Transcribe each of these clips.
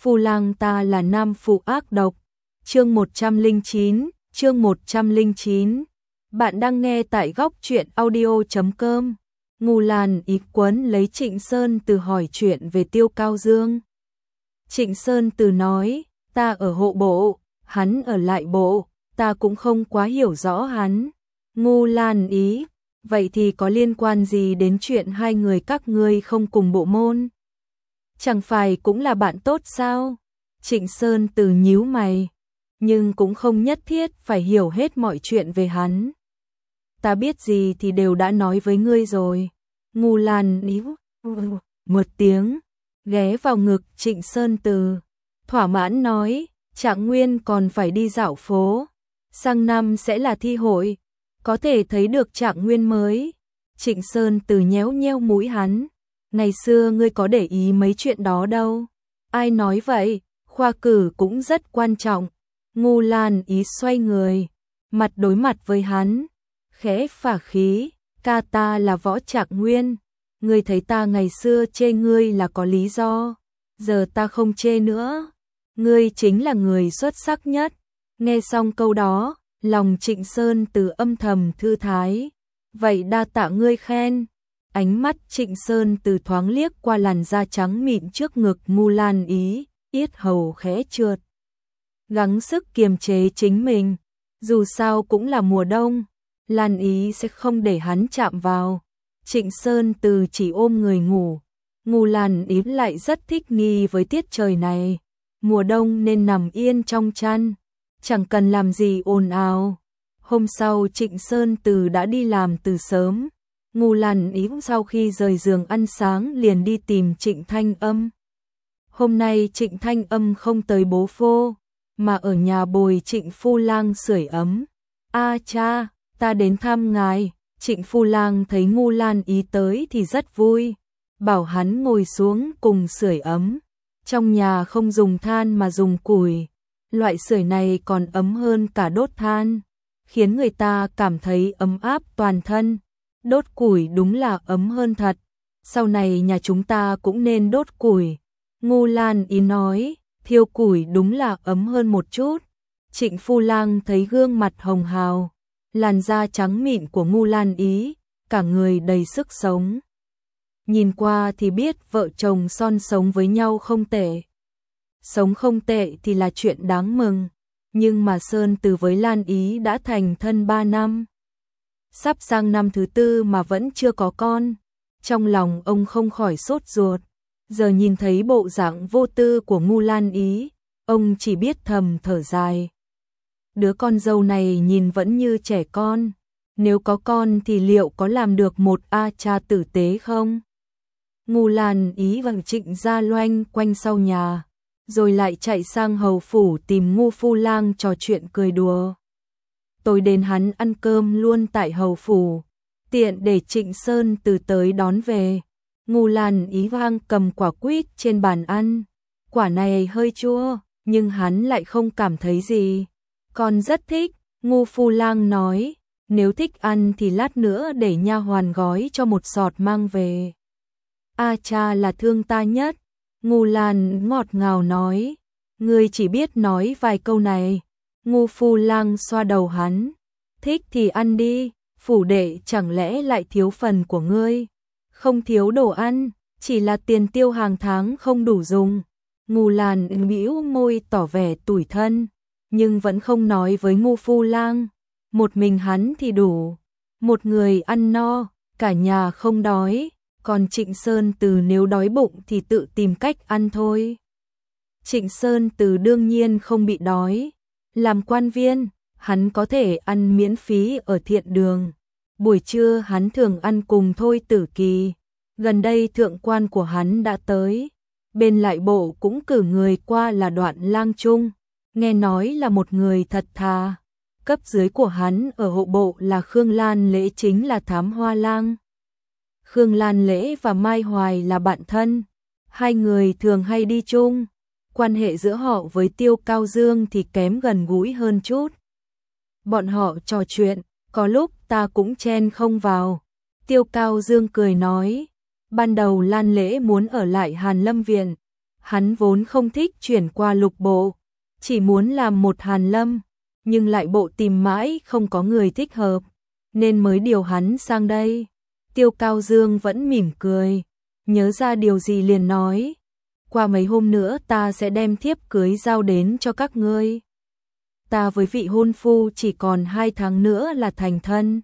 Phu Lang ta là nam phụ ác độc. Chương 109, chương 109. Bạn đang nghe tại góc truyện audio.com. Ngô Lan Ý quấn lấy Trịnh Sơn Từ hỏi chuyện về Tiêu Cao Dương. Trịnh Sơn Từ nói, ta ở hộ bộ, hắn ở lại bộ, ta cũng không quá hiểu rõ hắn. Ngô Lan Ý, vậy thì có liên quan gì đến chuyện hai người các ngươi không cùng bộ môn? Chẳng phải cũng là bạn tốt sao? Trịnh Sơn Từ nhíu mày, nhưng cũng không nhất thiết phải hiểu hết mọi chuyện về hắn. Ta biết gì thì đều đã nói với ngươi rồi. Ngô Lan níu một tiếng, ghé vào ngực Trịnh Sơn Từ, thỏa mãn nói, Trạng Nguyên còn phải đi dạo phố, sang năm sẽ là thi hội, có thể thấy được Trạng Nguyên mới. Trịnh Sơn Từ nhéo nhéo mũi hắn, ngày xưa ngươi có để ý mấy chuyện đó đâu. Ai nói vậy, khoa cử cũng rất quan trọng. Ngô Lan Ý xoay người, mặt đối mặt với hắn, khẽ phả khí, ca ta là Võ Trạng Nguyên, ngươi thấy ta ngày xưa chê ngươi là có lý do, giờ ta không chê nữa, ngươi chính là người xuất sắc nhất. Nghe xong câu đó, lòng Trịnh Sơn Từ âm thầm thư thái, vậy đa tạ ngươi khen. Ánh mắt Trịnh Sơn Từ thoáng liếc qua làn da trắng mịn trước ngực Ngô Lan Ý, yết hầu khẽ trượt, gắng sức kiềm chế chính mình, dù sao cũng là mùa đông, Lan Ý sẽ không để hắn chạm vào. Trịnh Sơn Từ chỉ ôm người ngủ, Ngô Lan Ý lại rất thích nghi với tiết trời này, mùa đông nên nằm yên trong chăn, chẳng cần làm gì ồn ào. Hôm sau Trịnh Sơn Từ đã đi làm từ sớm, Ngô Lan Ý sau khi rời giường ăn sáng liền đi tìm Trịnh Thanh Âm. Hôm nay Trịnh Thanh Âm không tới bố phô, mà ở nhà bồi Trịnh Phu Lang sưởi ấm. A cha, ta đến thăm ngài. Trịnh Phu Lang thấy Ngô Lan Ý tới thì rất vui, bảo hắn ngồi xuống cùng sưởi ấm. Trong nhà không dùng than mà dùng củi, loại sưởi này còn ấm hơn cả đốt than, khiến người ta cảm thấy ấm áp toàn thân. Đốt củi đúng là ấm hơn thật, sau này nhà chúng ta cũng nên đốt củi. Ngô Lan Ý nói, thiêu củi đúng là ấm hơn một chút. Trịnh Phu Lang thấy gương mặt hồng hào, làn da trắng mịn của Ngô Lan Ý, cả người đầy sức sống. Nhìn qua thì biết vợ chồng son sống với nhau không tệ. Sống không tệ thì là chuyện đáng mừng, nhưng mà Sơn Từ với Lan Ý đã thành thân 3 năm. Sắp sang năm thứ 4 mà vẫn chưa có con, trong lòng ông không khỏi sốt ruột. Giờ nhìn thấy bộ dạng vô tư của Ngô Lan Ý, ông chỉ biết thầm thở dài. Đứa con dâu này nhìn vẫn như trẻ con, nếu có con thì liệu có làm được một cha tử tế không? Ngô Lan Ý và Trịnh gia loanh quanh sau nhà, rồi lại chạy sang hầu phủ tìm Ngô Phu Lang trò chuyện cười đùa. Tối đến hắn ăn cơm luôn tại hầu phủ, tiện để Trịnh Sơn Từ tới đón về. Ngô Lan Ý vang cầm quả quýt trên bàn ăn, quả này hơi chua, nhưng hắn lại không cảm thấy gì, còn rất thích. Ngô Phu Lang nói, nếu thích ăn thì lát nữa để nha hoàn gói cho một sọt mang về. A cha là thương ta nhất. Ngô Lan ngọt ngào nói, ngươi chỉ biết nói vài câu này. Ngô Phu Lang xoa đầu hắn, thích thì ăn đi, phủ đệ chẳng lẽ lại thiếu phần của ngươi? Không thiếu đồ ăn, chỉ là tiền tiêu hàng tháng không đủ dùng. Ngô Lan bĩu môi tỏ vẻ tủi thân, nhưng vẫn không nói với Ngô Phu Lang. Một mình hắn thì đủ, một người ăn no, cả nhà không đói, còn Trịnh Sơn Từ nếu đói bụng thì tự tìm cách ăn thôi. Trịnh Sơn Từ đương nhiên không bị đói, làm quan viên, hắn có thể ăn miễn phí ở thiện đường. Buổi trưa hắn thường ăn cùng Thôi Tử Kỳ, gần đây thượng quan của hắn đã tới, bên lại bộ cũng cử người qua là Đoạn Lang Trung, nghe nói là một người thật thà. Cấp dưới của hắn ở hộ bộ là Khương Lan Lễ chính là thám hoa lang. Khương Lan Lễ và Mai Hoài là bạn thân, hai người thường hay đi chung, quan hệ giữa họ với Tiêu Cao Dương thì kém gần gũi hơn chút. Bọn họ trò chuyện, có lúc ta cũng chen không vào. Tiêu Cao Dương cười nói, ban đầu Lan Lễ muốn ở lại Hàn Lâm Viện, Hắn vốn không thích chuyển qua lục bộ, chỉ muốn làm một hàn lâm, nhưng lại bộ tìm mãi không có người thích hợp, nên mới điều hắn sang đây. Tiêu Cao Dương vẫn mỉm cười, nhớ ra điều gì liền nói, qua mấy hôm nữa ta sẽ đem thiếp cưới giao đến cho các ngươi. Ta với vị hôn phu chỉ còn 2 tháng nữa là thành thân.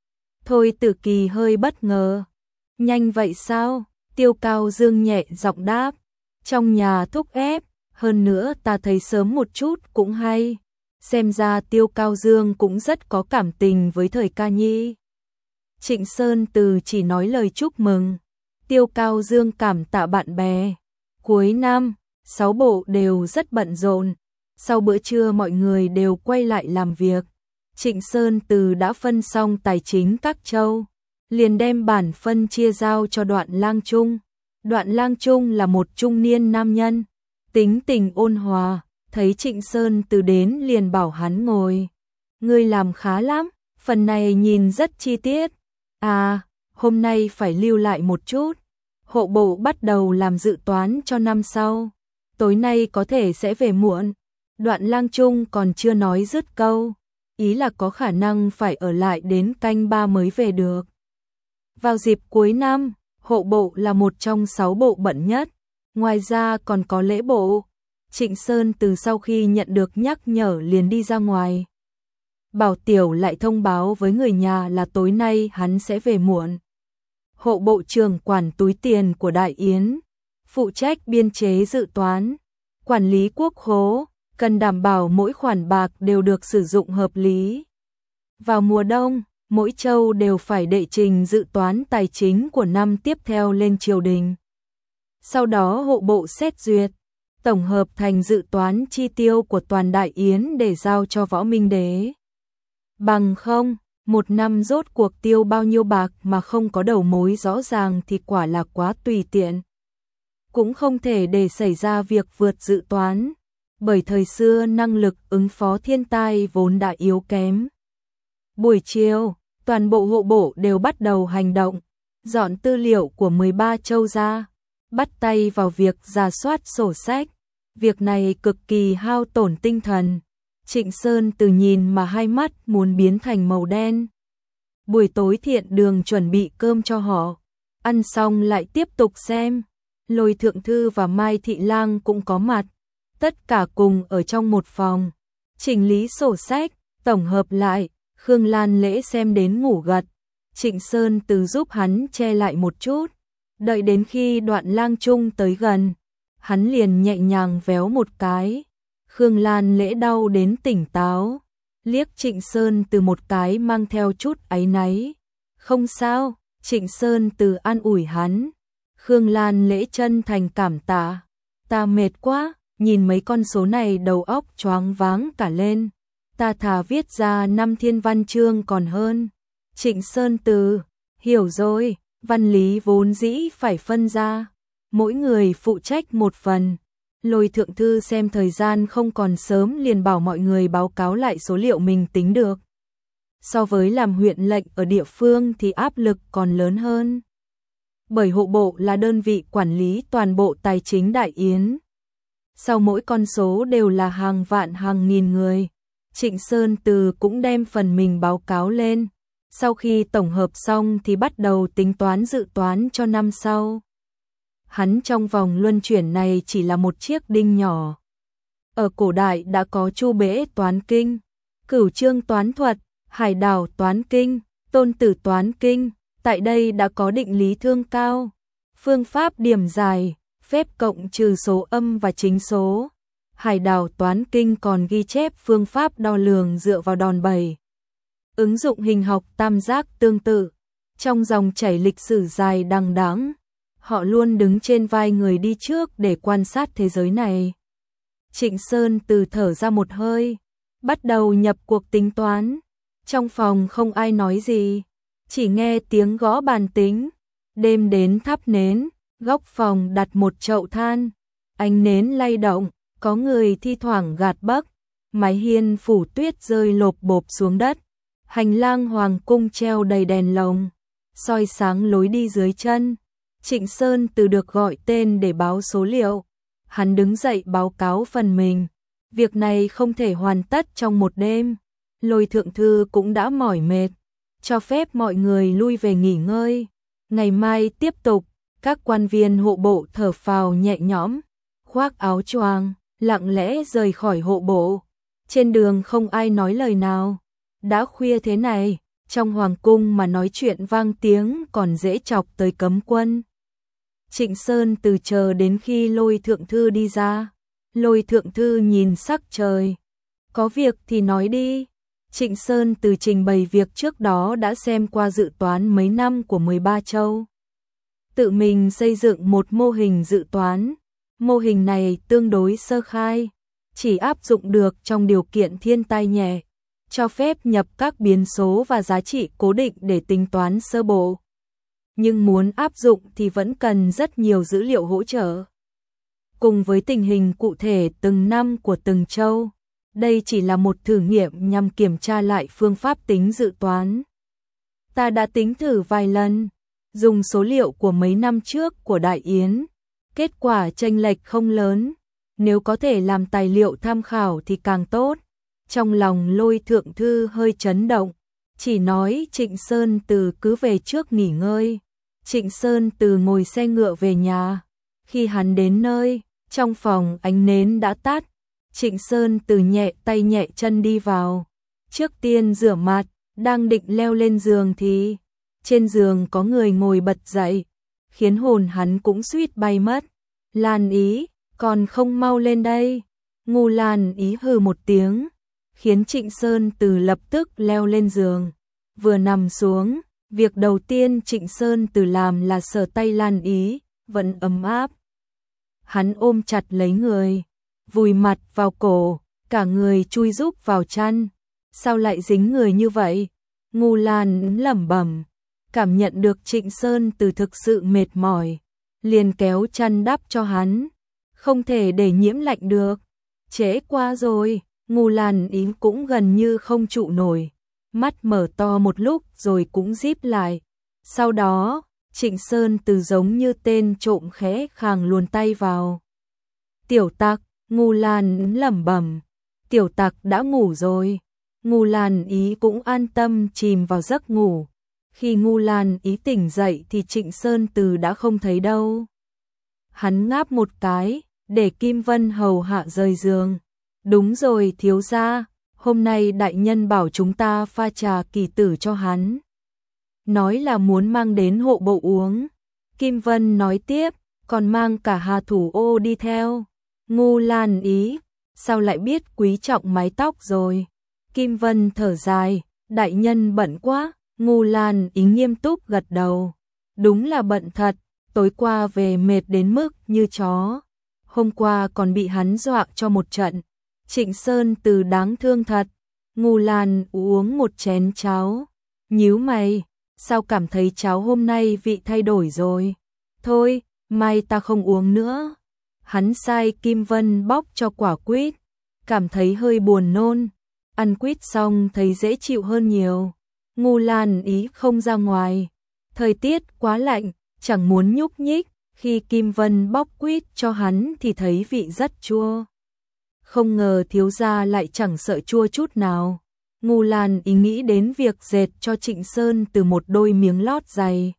Thôi Tử Kỳ hơi bất ngờ. Nhanh vậy sao? Tiêu Cao Dương nhẹ giọng đáp. Trong nhà thúc ép, hơn nữa ta thấy sớm một chút cũng hay. Xem ra Tiêu Cao Dương cũng rất có cảm tình với Thời Ca Nhi. Trịnh Sơn Từ chỉ nói lời chúc mừng. Tiêu Cao Dương cảm tạ bạn bè. Cuối năm, 6 bộ đều rất bận rộn. Sau bữa trưa mọi người đều quay lại làm việc. Trịnh Sơn Từ đã phân xong tài chính các châu, liền đem bản phân chia giao cho Đoạn Lang Trung. Đoạn Lang Trung là một trung niên nam nhân, tính tình ôn hòa, thấy Trịnh Sơn Từ đến liền bảo hắn ngồi. Ngươi làm khá lắm, phần này nhìn rất chi tiết. À, hôm nay phải lưu lại một chút. Hộ bộ bắt đầu làm dự toán cho năm sau. Tối nay có thể sẽ về muộn. Đoạn Lang Trung còn chưa nói dứt câu, ý là có khả năng phải ở lại đến canh 3 mới về được. Vào dịp cuối năm, hộ bộ là một trong 6 bộ bận nhất, ngoài ra còn có lễ bộ. Trịnh Sơn Từ sau khi nhận được nhắc nhở liền đi ra ngoài. Bảo Tiểu lại thông báo với người nhà là tối nay hắn sẽ về muộn. Hộ bộ trưởng quản túi tiền của Đại Yến, phụ trách biên chế dự toán, quản lý quốc khố, cần đảm bảo mỗi khoản bạc đều được sử dụng hợp lý. Vào mùa đông, mỗi châu đều phải đệ trình dự toán tài chính của năm tiếp theo lên triều đình. Sau đó hộ bộ xét duyệt, tổng hợp thành dự toán chi tiêu của toàn Đại Yến để giao cho Võ Minh Đế. Bằng không, một năm rốt cuộc tiêu bao nhiêu bạc mà không có đầu mối rõ ràng thì quả là quá tùy tiện. Cũng không thể để xảy ra việc vượt dự toán, bởi thời xưa năng lực ứng phó thiên tai vốn đã yếu kém. Buổi chiều, toàn bộ hộ bộ đều bắt đầu hành động, dọn tư liệu của 13 châu ra, bắt tay vào việc rà soát sổ sách. Việc này cực kỳ hao tổn tinh thần. Trịnh Sơn Từ nhìn mà hai mắt muốn biến thành màu đen. Buổi tối Thiện Đường chuẩn bị cơm cho họ, ăn xong lại tiếp tục xem. Lôi Thượng Thư và Mai Thị Lang cũng có mặt, tất cả cùng ở trong một phòng, chỉnh lý sổ sách, tổng hợp lại. Khương Lan Lễ xem đến ngủ gật, Trịnh Sơn Từ giúp hắn che lại một chút, đợi đến khi Đoạn Lang Trung tới gần, hắn liền nhẹ nhàng véo một cái. Khương Lan Lễ đau đến tỉnh táo, liếc Trịnh Sơn Từ một cái mang theo chút áy náy. Không sao, Trịnh Sơn Từ an ủi hắn. Khương Lan Lễ chân thành cảm tạ. Ta mệt quá, nhìn mấy con số này đầu óc choáng váng cả lên. Ta thà viết ra 5 thiên văn chương còn hơn. Trịnh Sơn Từ, hiểu rồi, văn lý vốn dĩ phải phân ra, mỗi người phụ trách một phần. Lôi Thượng Thư xem thời gian không còn sớm liền bảo mọi người báo cáo lại số liệu mình tính được. So với làm huyện lệnh ở địa phương thì áp lực còn lớn hơn. Bởi hộ bộ là đơn vị quản lý toàn bộ tài chính Đại Yến. Sau mỗi con số đều là hàng vạn hàng nghìn người. Trịnh Sơn Từ cũng đem phần mình báo cáo lên. Sau khi tổng hợp xong thì bắt đầu tính toán dự toán cho năm sau. Hắn trong vòng luân chuyển này chỉ là một chiếc đinh nhỏ. Ở cổ đại đã có Chu Bễ toán kinh, Cửu Chương toán thuật, Hải Đảo toán kinh, Tôn Tử toán kinh. Tại đây đã có định lý thương cao, phương pháp điểm giải, phép cộng trừ số âm và chính số. Hải Đảo toán kinh còn ghi chép phương pháp đo lường dựa vào đòn bẩy. Ứng dụng hình học tam giác tương tự. Trong dòng chảy lịch sử dài đằng đẵng, họ luôn đứng trên vai người đi trước để quan sát thế giới này. Trịnh Sơn Từ thở ra một hơi, bắt đầu nhập cuộc tính toán. Trong phòng không ai nói gì, chỉ nghe tiếng gõ bàn tính. Đêm đến thắp nến, góc phòng đặt một chậu than, ánh nến lay động, có người thi thoảng gạt bấc, mái hiên phủ tuyết rơi lộp bộp xuống đất. Hành lang hoàng cung treo đầy đèn lồng, soi sáng lối đi dưới chân. Trịnh Sơn Từ được gọi tên để báo số liệu. Hắn đứng dậy báo cáo phần mình. Việc này không thể hoàn tất trong một đêm. Lôi thượng thư cũng đã mỏi mệt, cho phép mọi người lui về nghỉ ngơi. Ngày mai tiếp tục. Các quan viên hộ bộ thở phào nhẹ nhõm, khoác áo choàng, lặng lẽ rời khỏi hộ bộ. Trên đường không ai nói lời nào. Đã khuya thế này, trong hoàng cung mà nói chuyện vang tiếng còn dễ chọc tới cấm quân. Trịnh Sơn từ chờ đến khi Lôi thượng thư đi ra. Lôi thượng thư nhìn sắc trời. Có việc thì nói đi. Trịnh Sơn từ trình bày việc trước đó đã xem qua dự toán mấy năm của 13 châu. Tự mình xây dựng một mô hình dự toán. Mô hình này tương đối sơ khai, chỉ áp dụng được trong điều kiện thiên tai nhẹ, cho phép nhập các biến số và giá trị cố định để tính toán sơ bộ. Nhưng muốn áp dụng thì vẫn cần rất nhiều dữ liệu hỗ trợ. Cùng với tình hình cụ thể từng năm của từng châu, đây chỉ là một thử nghiệm nhằm kiểm tra lại phương pháp tính dự toán. Ta đã tính thử vài lần, dùng số liệu của mấy năm trước của Đại Yến, kết quả chênh lệch không lớn, nếu có thể làm tài liệu tham khảo thì càng tốt. Trong lòng Lôi thượng thư hơi chấn động, chỉ nói Trịnh Sơn Từ cứ về trước nghỉ ngơi. Trịnh Sơn Từ ngồi xe ngựa về nhà. Khi hắn đến nơi, trong phòng ánh nến đã tắt. Trịnh Sơn Từ nhẹ tay nhẹ chân đi vào. Trước tiên rửa mặt, đang định leo lên giường thì trên giường có người ngồi bật dậy, khiến hồn hắn cũng suýt bay mất. Lan Ý, còn không mau lên đây. Ngu Lan Ý hừ một tiếng, khiến Trịnh Sơn Từ lập tức leo lên giường. Vừa nằm xuống, việc đầu tiên Trịnh Sơn Từ làm là sờ tay Lan Ý, vẫn ấm áp. Hắn ôm chặt lấy người, vùi mặt vào cổ, cả người chui rúc vào chăn. Sao lại dính người như vậy? Ngu Lan lẩm bẩm, cảm nhận được Trịnh Sơn Từ thực sự mệt mỏi, liền kéo chăn đắp cho hắn. Không thể để nhiễm lạnh được. Trễ quá rồi. Ngu Lan Ý cũng gần như không trụ nổi, mắt mở to một lúc rồi cũng díp lại. Sau đó, Trịnh Sơn Từ giống như tên trộm khẽ khàng luồn tay vào. Tiểu Tặc, Ngu Lan lẩm bẩm, Tiểu Tặc đã ngủ rồi. Ngu Lan Ý cũng an tâm chìm vào giấc ngủ. Khi Ngu Lan Ý tỉnh dậy thì Trịnh Sơn Từ đã không thấy đâu. Hắn ngáp một cái, để Kim Vân hầu hạ rời giường. Đúng rồi thiếu gia, hôm nay đại nhân bảo chúng ta pha trà kỳ tử cho hắn. Nói là muốn mang đến hộ bộ uống. Kim Vân nói tiếp, còn mang cả Hà Thủ Ô đi theo. Ngu Lan Ý, sao lại biết quý trọng mái tóc rồi? Kim Vân thở dài, đại nhân bận quá. Ngu Lan Ý nghiêm túc gật đầu. Đúng là bận thật, tối qua về mệt đến mức như chó. Hôm qua còn bị hắn dọa cho một trận. Trịnh Sơn Từ đáng thương thật. Ngu Lan uống một chén cháo, nhíu mày, sao cảm thấy cháo hôm nay vị thay đổi rồi? Thôi, mai ta không uống nữa. Hắn sai Kim Vân bóc cho quả quýt, cảm thấy hơi buồn nôn. Ăn quýt xong thấy dễ chịu hơn nhiều. Ngu Lan Ý không ra ngoài, thời tiết quá lạnh, chẳng muốn nhúc nhích. Khi Kim Vân bóc quýt cho hắn thì thấy vị rất chua. Không ngờ thiếu gia lại chẳng sợ chua chút nào. Ngu Lan Ý nghĩ đến việc dệt cho Trịnh Sơn Từ một đôi miếng lót giày.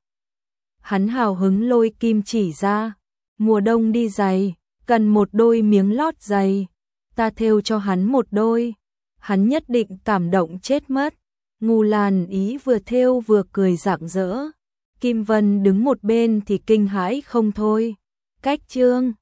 Hắn hào hứng lôi kim chỉ ra. Mùa đông đi giày, cần một đôi miếng lót giày. Ta thêu cho hắn một đôi. Hắn nhất định cảm động chết mất. Ngu Lan Ý vừa thêu vừa cười rạng rỡ. Kim Vân đứng một bên thì kinh hãi không thôi. Cách chương